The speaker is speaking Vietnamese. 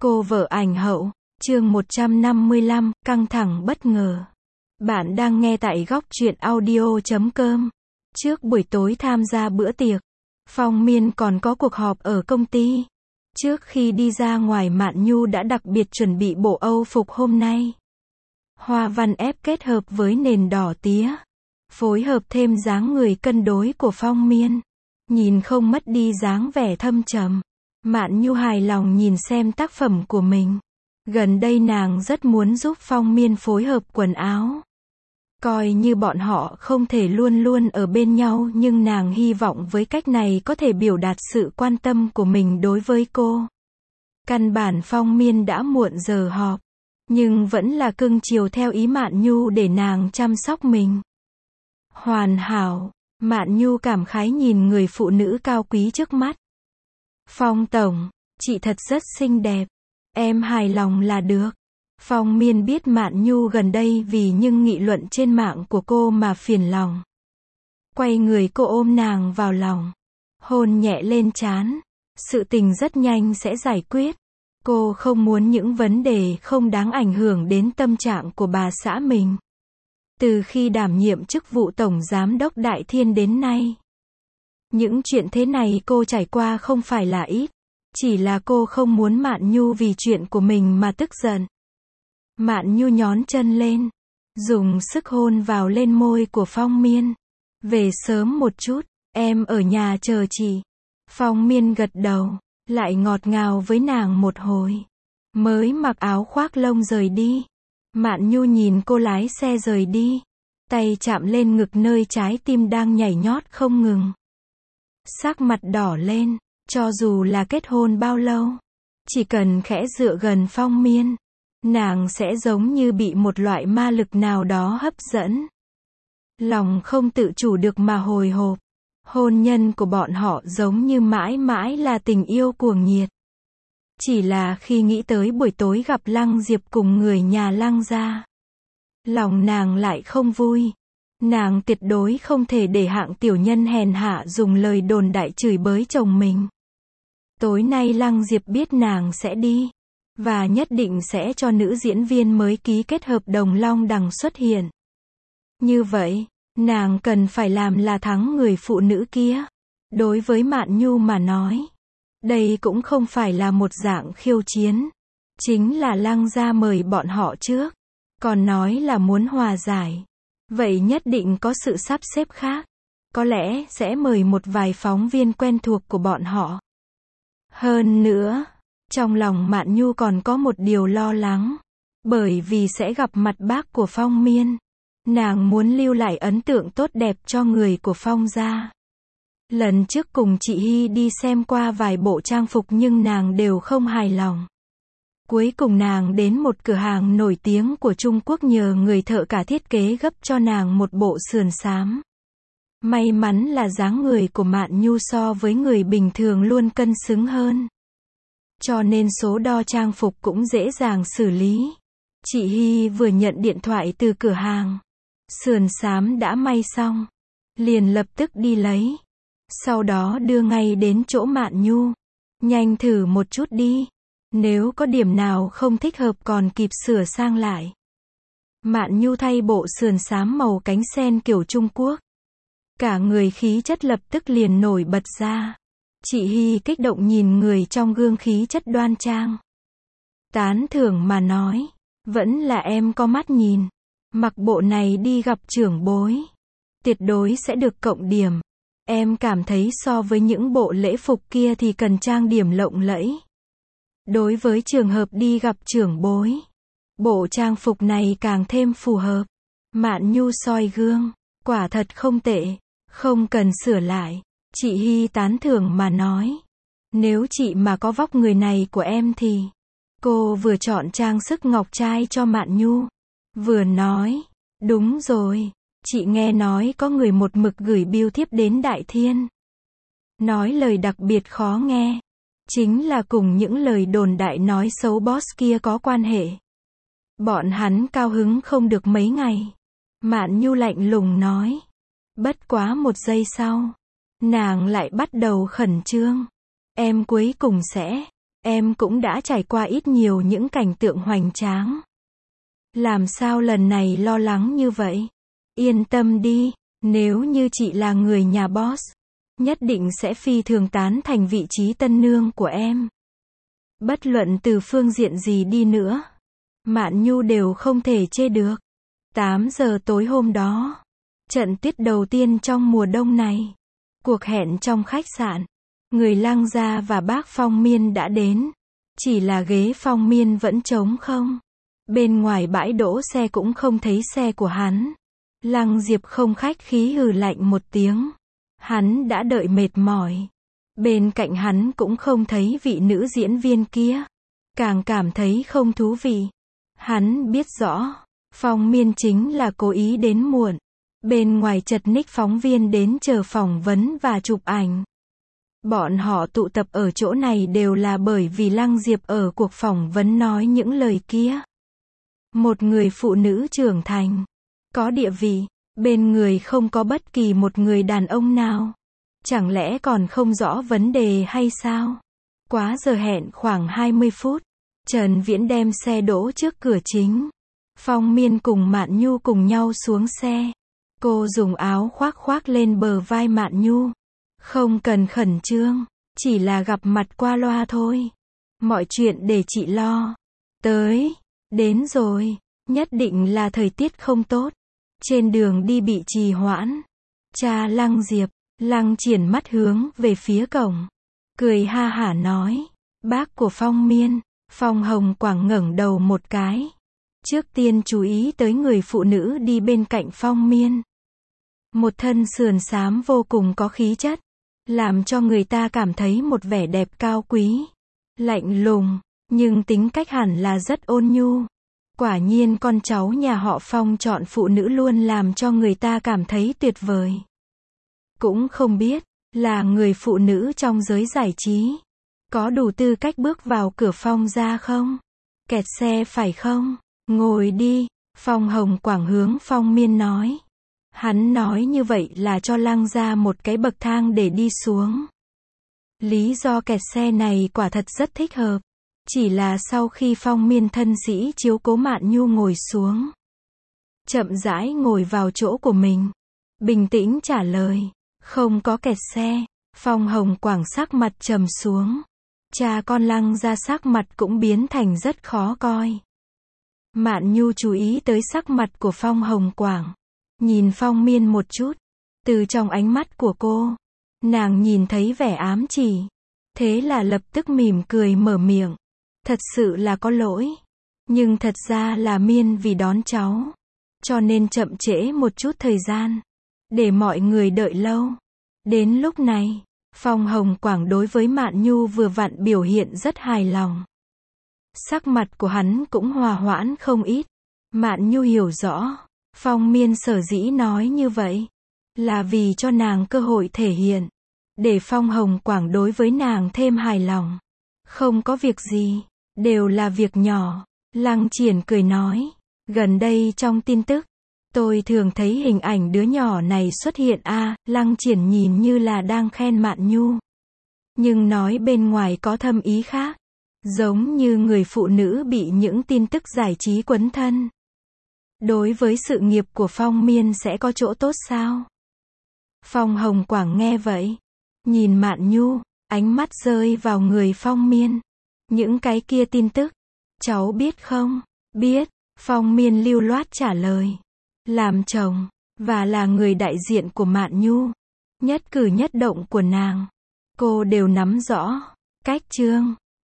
Cô vợ ảnh hậu, chương 155, căng thẳng bất ngờ. Bạn đang nghe tại góc truyện audio.com. Trước buổi tối tham gia bữa tiệc, Phong Miên còn có cuộc họp ở công ty. Trước khi đi ra ngoài, Mạn Nhu đã đặc biệt chuẩn bị bộ Âu phục hôm nay. Hoa văn ép kết hợp với nền đỏ tía, phối hợp thêm dáng người cân đối của Phong Miên, nhìn không mất đi dáng vẻ thâm trầm. Mạn Nhu hài lòng nhìn xem tác phẩm của mình. Gần đây nàng rất muốn giúp Phong Miên phối hợp quần áo. Coi như bọn họ không thể luôn luôn ở bên nhau, nhưng nàng hy vọng với cách này có thể biểu đạt sự quan tâm của mình đối với cô. Căn bản Phong Miên đã muộn giờ họp, nhưng vẫn là cưng chiều theo ý Mạn Nhu để nàng chăm sóc mình. Hoàn hảo, Mạn Nhu cảm khái nhìn người phụ nữ cao quý trước mắt. Phong tổng, chị thật rất xinh đẹp. Em hài lòng là được. Phong Miên biết Mạn Nhu gần đây vì những nghị luận trên mạng của cô mà phiền lòng. Quay người cô ôm nàng vào lòng, hôn nhẹ lên trán. Sự tình rất nhanh sẽ giải quyết. Cô không muốn những vấn đề không đáng ảnh hưởng đến tâm trạng của bà xã mình. Từ khi đảm nhiệm chức vụ tổng giám đốc Đại Thiên đến nay, những chuyện thế này cô trải qua không phải là ít. Chỉ là cô không muốn Mạn Nhu vì chuyện của mình mà tức giận. Mạn Nhu nhón chân lên, dùng sức hôn vào lên môi của Phong Miên. Về sớm một chút, em ở nhà chờ chị. Phong Miên gật đầu, lại ngọt ngào với nàng một hồi. Mới mặc áo khoác lông rời đi. Mạn Nhu nhìn cô lái xe rời đi, tay chạm lên ngực nơi trái tim đang nhảy nhót không ngừng. Sắc mặt đỏ lên. Cho dù là kết hôn bao lâu, chỉ cần khẽ dựa gần Phong Miên, nàng sẽ giống như bị một loại ma lực nào đó hấp dẫn. Lòng không tự chủ được mà hồi hộp. Hôn nhân của bọn họ giống như mãi mãi là tình yêu cuồng nhiệt. Chỉ là khi nghĩ tới buổi tối gặp Lăng Diệp cùng người nhà Lăng gia, lòng nàng lại không vui. Nàng tuyệt đối không thể để hạng tiểu nhân hèn hạ dùng lời đồn đại chửi bới chồng mình. Tối nay Lăng Diệp biết nàng sẽ đi, và nhất định sẽ cho nữ diễn viên mới ký kết hợp đồng long đằng xuất hiện. Như vậy, nàng cần phải làm là thắng người phụ nữ kia. Đối với Mạn Nhu mà nói, đây cũng không phải là một dạng khiêu chiến. Chính là Lăng gia mời bọn họ trước, còn nói là muốn hòa giải. Vậy nhất định có sự sắp xếp khác. Có lẽ sẽ mời một vài phóng viên quen thuộc của bọn họ. Hơn nữa, trong lòng Mạn Nhu còn có một điều lo lắng. Bởi vì sẽ gặp mặt bác của Phong Miên. Nàng muốn lưu lại ấn tượng tốt đẹp cho người của Phong gia. Lần trước cùng chị Hy đi xem qua vài bộ trang phục nhưng nàng đều không hài lòng. Cuối cùng nàng đến một cửa hàng nổi tiếng của Trung Quốc nhờ người thợ cả thiết kế gấp cho nàng một bộ sườn xám. May mắn là dáng người của Mạn Nhu so với người bình thường luôn cân xứng hơn. Cho nên số đo trang phục cũng dễ dàng xử lý. Chị Hy vừa nhận điện thoại từ cửa hàng. Sườn xám đã may xong. Liền lập tức đi lấy. Sau đó đưa ngay đến chỗ Mạn Nhu. Nhanh thử một chút đi. Nếu có điểm nào không thích hợp còn kịp sửa sang lại. Mạn Nhu thay bộ sườn xám màu cánh sen kiểu Trung Quốc. Cả người khí chất lập tức liền nổi bật ra. Chị Hy kích động nhìn người trong gương khí chất đoan trang. Tán thưởng mà nói, vẫn là em có mắt nhìn. Mặc bộ này đi gặp trưởng bối, tuyệt đối sẽ được cộng điểm. Em cảm thấy so với những bộ lễ phục kia thì cần trang điểm lộng lẫy. Đối với trường hợp đi gặp trưởng bối, bộ trang phục này càng thêm phù hợp. Mạn Nhu soi gương, quả thật không tệ, không cần sửa lại. Chị Hy tán thưởng mà nói, nếu chị mà có vóc người này của em thì... Cô vừa chọn trang sức ngọc trai cho Mạn Nhu, vừa nói, đúng rồi, chị nghe nói có người một mực gửi bưu thiếp đến Đại Thiên. Nói lời đặc biệt khó nghe. Chính là cùng những lời đồn đại nói xấu boss kia có quan hệ. Bọn hắn cao hứng không được mấy ngày. Mạn Nhu lạnh lùng nói. Bất quá một giây sau, nàng lại bắt đầu khẩn trương. Em cuối cùng sẽ Em cũng đã trải qua ít nhiều những cảnh tượng hoành tráng. Làm sao lần này lo lắng như vậy? Yên tâm đi, nếu như chị là người nhà boss, nhất định sẽ phi thường tán thành vị trí tân nương của em. Bất luận từ phương diện gì đi nữa, Mạn Nhu đều không thể chê được. 8 giờ tối hôm đó, trận tuyết đầu tiên trong mùa đông này. Cuộc hẹn trong khách sạn. Người Lăng Gia và bác Phong Miên đã đến. Chỉ là ghế Phong Miên vẫn trống không. Bên ngoài bãi đỗ xe cũng không thấy xe của hắn. Lăng Diệp không khách khí hừ lạnh một tiếng. Hắn đã đợi mệt mỏi. Bên cạnh hắn cũng không thấy vị nữ diễn viên kia. Càng cảm thấy không thú vị. Hắn biết rõ, Phong Miên chính là cố ý đến muộn. Bên ngoài chật ních phóng viên đến chờ phỏng vấn và chụp ảnh. Bọn họ tụ tập ở chỗ này đều là bởi vì Lăng Diệp ở cuộc phỏng vấn nói những lời kia. Một người phụ nữ trưởng thành, có địa vị, bên người không có bất kỳ một người đàn ông nào. Chẳng lẽ còn không rõ vấn đề hay sao? Quá giờ hẹn khoảng 20 phút, Trần Viễn đem xe đỗ trước cửa chính. Phong Miên cùng Mạn Nhu cùng nhau xuống xe. Cô dùng áo khoác khoác lên bờ vai Mạn Nhu. Không cần khẩn trương, chỉ là gặp mặt qua loa thôi. Mọi chuyện để chị lo. Đến rồi, nhất định là thời tiết không tốt. Trên đường đi bị trì hoãn. Cha Lăng Diệp, Lăng Triển mắt hướng về phía cổng. Cười ha hả nói, bác của Phong Miên. Phong Hồng Quảng ngẩng đầu một cái. Trước tiên chú ý tới người phụ nữ đi bên cạnh Phong Miên. Một thân sườn xám vô cùng có khí chất, làm cho người ta cảm thấy một vẻ đẹp cao quý, lạnh lùng, nhưng tính cách hẳn là rất ôn nhu. Quả nhiên con cháu nhà họ Phong chọn phụ nữ luôn làm cho người ta cảm thấy tuyệt vời. Cũng không biết, là người phụ nữ trong giới giải trí, có đủ tư cách bước vào cửa Phong gia không? Kẹt xe phải không? Ngồi đi, Phong Hồng Quảng hướng Phong Miên nói. Hắn nói như vậy là cho Lăng gia một cái bậc thang để đi xuống. Lý do kẹt xe này quả thật rất thích hợp. Chỉ là sau khi Phong Miên thân sĩ chiếu cố Mạn Nhu ngồi xuống, chậm rãi ngồi vào chỗ của mình, bình tĩnh trả lời, không có kẹt xe. Phong Hồng Quảng sắc mặt trầm xuống. Cha con Lăng gia sắc mặt cũng biến thành rất khó coi. Mạn Nhu chú ý tới sắc mặt của Phong Hồng Quảng, nhìn Phong Miên một chút. Từ trong ánh mắt của cô, nàng nhìn thấy vẻ ám chỉ. Thế là lập tức mỉm cười mở miệng. Thật sự là có lỗi. Nhưng thật ra là Miên vì đón cháu, cho nên chậm trễ một chút thời gian, để mọi người đợi lâu. Đến lúc này, Phong Hồng Quảng đối với Mạn Nhu vừa vặn biểu hiện rất hài lòng. Sắc mặt của hắn cũng hòa hoãn không ít. Mạn Nhu hiểu rõ, Phong Miên sở dĩ nói như vậy, là vì cho nàng cơ hội thể hiện, để Phong Hồng Quảng đối với nàng thêm hài lòng. Không có việc gì, đều là việc nhỏ. Lăng Triển cười nói, gần đây trong tin tức, tôi thường thấy hình ảnh đứa nhỏ này xuất hiện Lăng Triển nhìn như là đang khen Mạn Nhu, nhưng nói bên ngoài có thâm ý khác, giống như người phụ nữ bị những tin tức giải trí quấn thân. Đối với sự nghiệp của Phong Miên sẽ có chỗ tốt sao? Phong Hồng Quảng nghe vậy, nhìn Mạn Nhu, ánh mắt rơi vào người Phong Miên. Những cái kia tin tức, cháu biết không? Biết, Phong Miên lưu loát trả lời. Làm chồng, và là người đại diện của Mạn Nhu, nhất cử nhất động của nàng, cô đều nắm rõ. Cách chương